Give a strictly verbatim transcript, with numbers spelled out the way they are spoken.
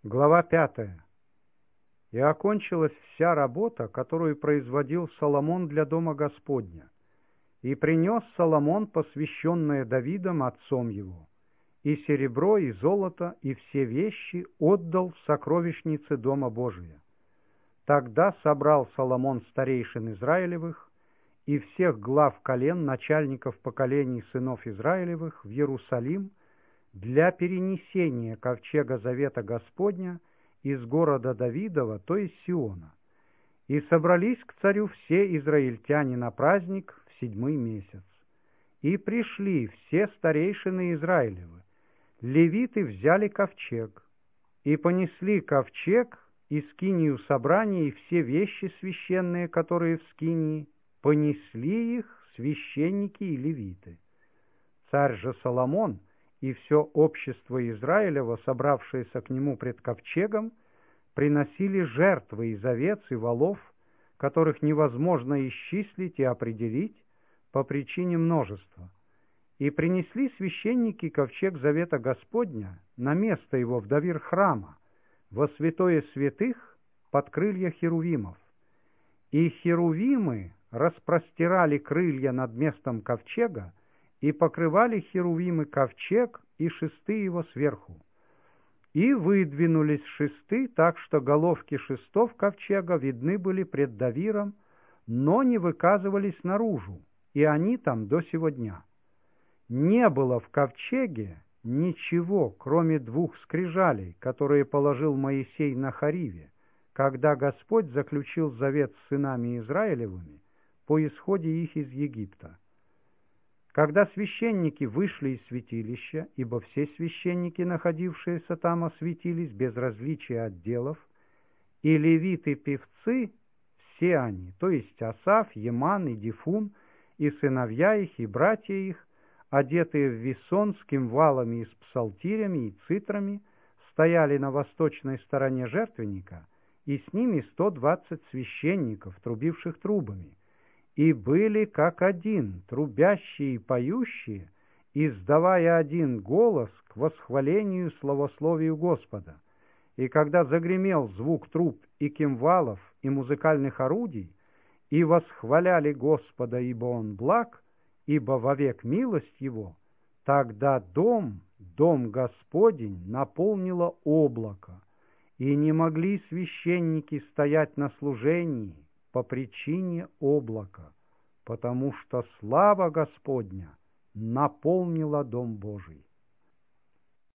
Глава пятая. «И окончилась вся работа, которую производил Соломон для дома Господня. И принес Соломон посвященное Давидом отцом его, и серебро, и золото, и все вещи отдал в сокровищницы дома Божия. Тогда собрал Соломон старейшин Израилевых и всех глав колен, начальников поколений сынов Израилевых в Иерусалим для перенесения ковчега завета Господня из города Давидова, то есть Сиона. И собрались к царю все израильтяне на праздник в седьмой месяц. И пришли все старейшины Израилевы. Левиты взяли ковчег, и понесли ковчег и скинию собрания, и все вещи священные, которые в скинии, понесли их священники и левиты. Царь же Соломон и все общество Израилева, собравшееся к нему пред ковчегом, приносили жертвы из овец и волов, которых невозможно исчислить и определить по причине множества. И принесли священники ковчег завета Господня на место его в довир храма, во святое святых под крылья херувимов. И херувимы распростирали крылья над местом ковчега, и покрывали херувимы ковчег и шесты его сверху. И выдвинулись шесты, так что головки шестов ковчега видны были пред довиром, но не выказывались наружу, и они там до сего дня. Не было в ковчеге ничего, кроме двух скрижалей, которые положил Моисей на Хориве, когда Господь заключил завет с сынами Израилевыми по исходе их из Египта. Когда священники вышли из святилища, ибо все священники, находившиеся там, осветились без различия отделов, и левиты-певцы, все они, то есть Асаф, Еман и Дифун, и сыновья их, и братья их, одетые в весон с кимвалами и с псалтирями и цитрами, стояли на восточной стороне жертвенника, и с ними сто двадцать священников, трубивших трубами, и были как один, трубящие и поющие, издавая один голос к восхвалению славословию Господа. И когда загремел звук труб и кимвалов и музыкальных орудий, и восхваляли Господа, ибо Он благ, ибо вовек милость Его, тогда дом, дом Господень, наполнило облако, и не могли священники стоять на служении по причине облака, потому что слава Господня наполнила дом Божий.